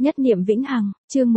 Nhất niệm vĩnh hằng, chương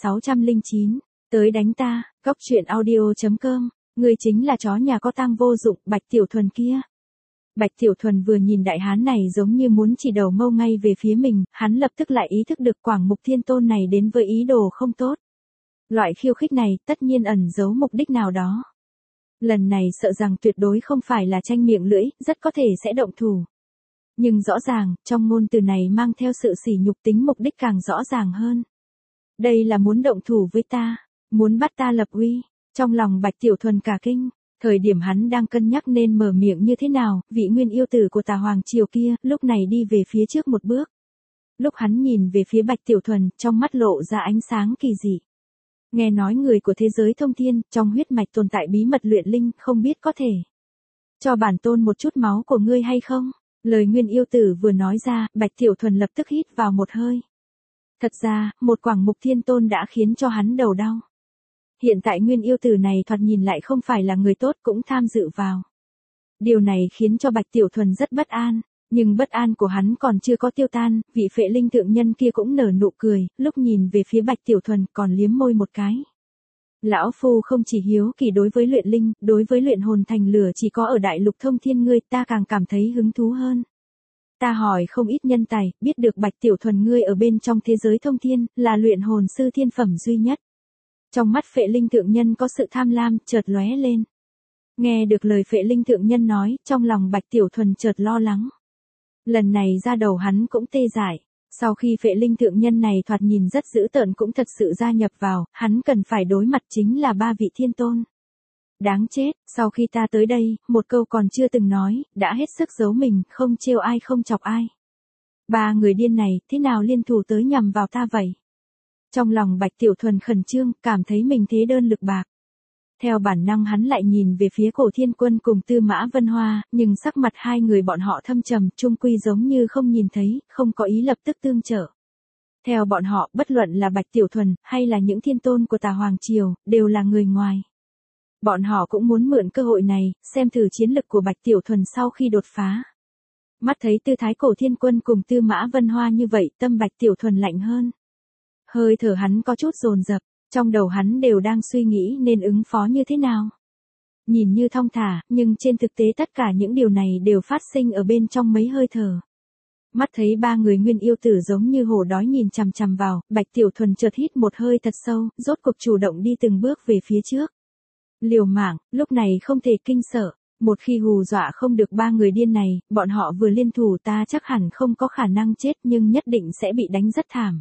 1609, tới đánh ta, góc truyện audio.com, người chính là chó nhà có tang vô dụng, Bạch Tiểu Thuần kia. Bạch Tiểu Thuần vừa nhìn đại hán này giống như muốn chỉ đầu mâu ngay về phía mình, hắn lập tức lại ý thức được Quảng Mục Thiên Tôn này đến với ý đồ không tốt. Loại khiêu khích này tất nhiên ẩn giấu mục đích nào đó. Lần này sợ rằng tuyệt đối không phải là tranh miệng lưỡi, rất có thể sẽ động thủ. Nhưng rõ ràng, trong ngôn từ này mang theo sự sỉ nhục tính mục đích càng rõ ràng hơn. Đây là muốn động thủ với ta, muốn bắt ta lập uy. Trong lòng Bạch Tiểu Thuần cả kinh, thời điểm hắn đang cân nhắc nên mở miệng như thế nào, vị nguyên yêu tử của Tà Hoàng Triều kia, lúc này đi về phía trước một bước. Lúc hắn nhìn về phía Bạch Tiểu Thuần, trong mắt lộ ra ánh sáng kỳ dị. Nghe nói người của thế giới thông thiên, trong huyết mạch tồn tại bí mật luyện linh, không biết có thể cho bản tôn một chút máu của ngươi hay không? Lời nguyên yêu tử vừa nói ra, Bạch Tiểu Thuần lập tức hít vào một hơi. Thật ra, một Quảng Mục Thiên Tôn đã khiến cho hắn đầu đau. Hiện tại nguyên yêu tử này thoạt nhìn lại không phải là người tốt cũng tham dự vào. Điều này khiến cho Bạch Tiểu Thuần rất bất an, nhưng bất an của hắn còn chưa có tiêu tan, vị phệ linh thượng nhân kia cũng nở nụ cười, lúc nhìn về phía Bạch Tiểu Thuần còn liếm môi một cái. Lão Phu không chỉ hiếu kỳ đối với luyện linh, đối với luyện hồn thành lửa chỉ có ở đại lục thông thiên ngươi ta càng cảm thấy hứng thú hơn. Ta hỏi không ít nhân tài, biết được Bạch Tiểu Thuần ngươi ở bên trong thế giới thông thiên, là luyện hồn sư thiên phẩm duy nhất. Trong mắt phệ linh thượng nhân có sự tham lam, chợt lóe lên. Nghe được lời phệ linh thượng nhân nói, trong lòng Bạch Tiểu Thuần chợt lo lắng. Lần này ra đầu hắn cũng tê dại. Sau khi phệ linh thượng nhân này thoạt nhìn rất dữ tợn cũng thật sự gia nhập vào, hắn cần phải đối mặt chính là ba vị thiên tôn. Đáng chết, sau khi ta tới đây, một câu còn chưa từng nói, đã hết sức giấu mình, không trêu ai không chọc ai. Ba người điên này, thế nào liên thủ tới nhằm vào ta vậy? Trong lòng Bạch Tiểu Thuần khẩn trương, cảm thấy mình thế đơn lực bạc. Theo bản năng hắn lại nhìn về phía Cổ Thiên Quân cùng Tư Mã Vân Hoa, nhưng sắc mặt hai người bọn họ thâm trầm, chung quy giống như không nhìn thấy, không có ý lập tức tương trợ. Theo bọn họ, bất luận là Bạch Tiểu Thuần, hay là những thiên tôn của Tà Hoàng Triều, đều là người ngoài. Bọn họ cũng muốn mượn cơ hội này, xem thử chiến lực của Bạch Tiểu Thuần sau khi đột phá. Mắt thấy tư thái Cổ Thiên Quân cùng Tư Mã Vân Hoa như vậy, tâm Bạch Tiểu Thuần lạnh hơn. Hơi thở hắn có chút dồn dập. Trong đầu hắn đều đang suy nghĩ nên ứng phó như thế nào. Nhìn như thong thả, nhưng trên thực tế tất cả những điều này đều phát sinh ở bên trong mấy hơi thở. Mắt thấy ba người nguyên yêu tử giống như hổ đói nhìn chằm chằm vào, Bạch Tiểu Thuần chợt hít một hơi thật sâu, rốt cuộc chủ động đi từng bước về phía trước. Liều mạng, lúc này không thể kinh sợ, một khi hù dọa không được ba người điên này, bọn họ vừa liên thủ ta chắc hẳn không có khả năng chết nhưng nhất định sẽ bị đánh rất thảm.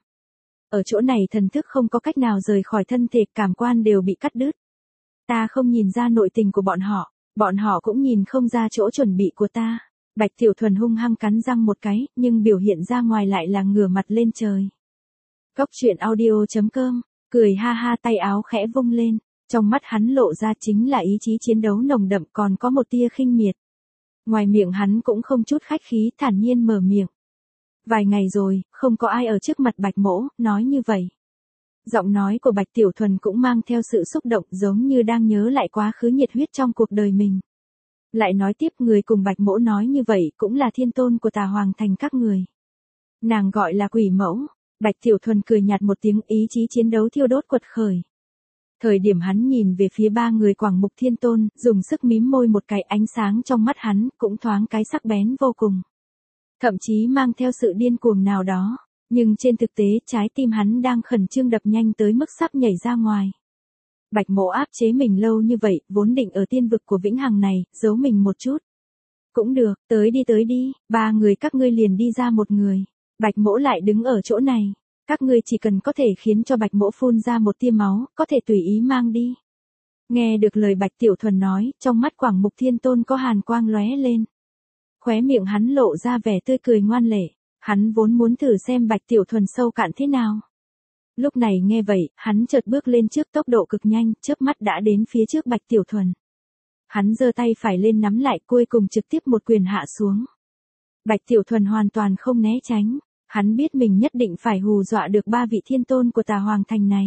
Ở chỗ này thần thức không có cách nào rời khỏi thân thể, cảm quan đều bị cắt đứt. Ta không nhìn ra nội tình của bọn họ cũng nhìn không ra chỗ chuẩn bị của ta. Bạch Tiểu Thuần hung hăng cắn răng một cái, nhưng biểu hiện ra ngoài lại là ngửa mặt lên trời. Góc truyện audio.com, cười ha ha tay áo khẽ vung lên, trong mắt hắn lộ ra chính là ý chí chiến đấu nồng đậm còn có một tia khinh miệt. Ngoài miệng hắn cũng không chút khách khí thản nhiên mở miệng. Vài ngày rồi, không có ai ở trước mặt Bạch Mỗ, nói như vậy. Giọng nói của Bạch Tiểu Thuần cũng mang theo sự xúc động giống như đang nhớ lại quá khứ nhiệt huyết trong cuộc đời mình. Lại nói tiếp người cùng Bạch Mỗ nói như vậy cũng là thiên tôn của Tà Hoàng thành các người. Nàng gọi là quỷ mẫu, Bạch Tiểu Thuần cười nhạt một tiếng ý chí chiến đấu thiêu đốt quật khởi. Thời điểm hắn nhìn về phía ba người Quảng Mục Thiên Tôn, dùng sức mím môi một cái ánh sáng trong mắt hắn cũng thoáng cái sắc bén vô cùng. Thậm chí mang theo sự điên cuồng nào đó, nhưng trên thực tế trái tim hắn đang khẩn trương đập nhanh tới mức sắp nhảy ra ngoài. Bạch Mỗ áp chế mình lâu như vậy, vốn định ở tiên vực của Vĩnh Hằng này, giấu mình một chút. Cũng được, tới đi, ba người các ngươi liền đi ra một người. Bạch Mỗ lại đứng ở chỗ này, các ngươi chỉ cần có thể khiến cho Bạch Mỗ phun ra một tia máu, có thể tùy ý mang đi. Nghe được lời Bạch Tiểu Thuần nói, trong mắt Quảng Mục Thiên Tôn có hàn quang lóe lên. Khóe miệng hắn lộ ra vẻ tươi cười ngoan lệ, hắn vốn muốn thử xem Bạch Tiểu Thuần sâu cạn thế nào. Lúc này nghe vậy, hắn chợt bước lên trước tốc độ cực nhanh, chớp mắt đã đến phía trước Bạch Tiểu Thuần. Hắn giơ tay phải lên nắm lại cuối cùng trực tiếp một quyền hạ xuống. Bạch Tiểu Thuần hoàn toàn không né tránh, hắn biết mình nhất định phải hù dọa được ba vị thiên tôn của Tà Hoàng thành này.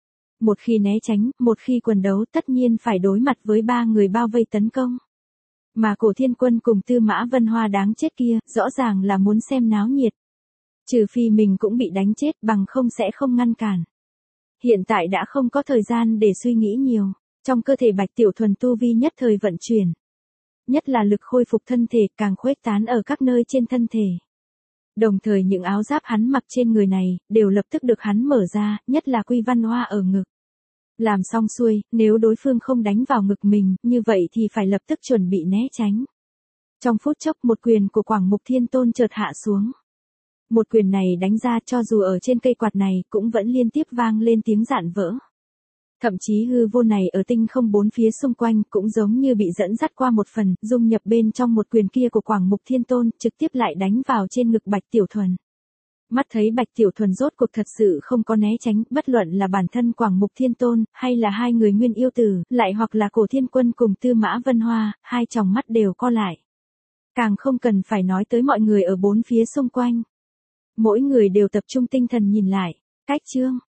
Một khi né tránh, một khi quần đấu tất nhiên phải đối mặt với ba người bao vây tấn công. Mà Cổ Thiên Quân cùng Tư Mã Vân Hoa đáng chết kia, rõ ràng là muốn xem náo nhiệt. Trừ phi mình cũng bị đánh chết, bằng không sẽ không ngăn cản. Hiện tại đã không có thời gian để suy nghĩ nhiều, trong cơ thể Bạch Tiểu Thuần tu vi nhất thời vận chuyển. Nhất là lực khôi phục thân thể càng khuếch tán ở các nơi trên thân thể. Đồng thời những áo giáp hắn mặc trên người này, đều lập tức được hắn mở ra, nhất là quy văn hoa ở ngực. Làm xong xuôi, nếu đối phương không đánh vào ngực mình, như vậy thì phải lập tức chuẩn bị né tránh. Trong phút chốc một quyền của Quảng Mục Thiên Tôn chợt hạ xuống. Một quyền này đánh ra cho dù ở trên cây quạt này cũng vẫn liên tiếp vang lên tiếng rạn vỡ. Thậm chí hư vô này ở tinh không bốn phía xung quanh cũng giống như bị dẫn dắt qua một phần, dung nhập bên trong một quyền kia của Quảng Mục Thiên Tôn, trực tiếp lại đánh vào trên ngực Bạch Tiểu Thuần. Mắt thấy Bạch Tiểu Thuần rốt cuộc thật sự không có né tránh, bất luận là bản thân Quảng Mục Thiên Tôn, hay là hai người nguyên yêu tử, lại hoặc là Cổ Thiên Quân cùng Tư Mã Vân Hoa, hai tròng mắt đều co lại. Càng không cần phải nói tới mọi người ở bốn phía xung quanh. Mỗi người đều tập trung tinh thần nhìn lại, cách chương.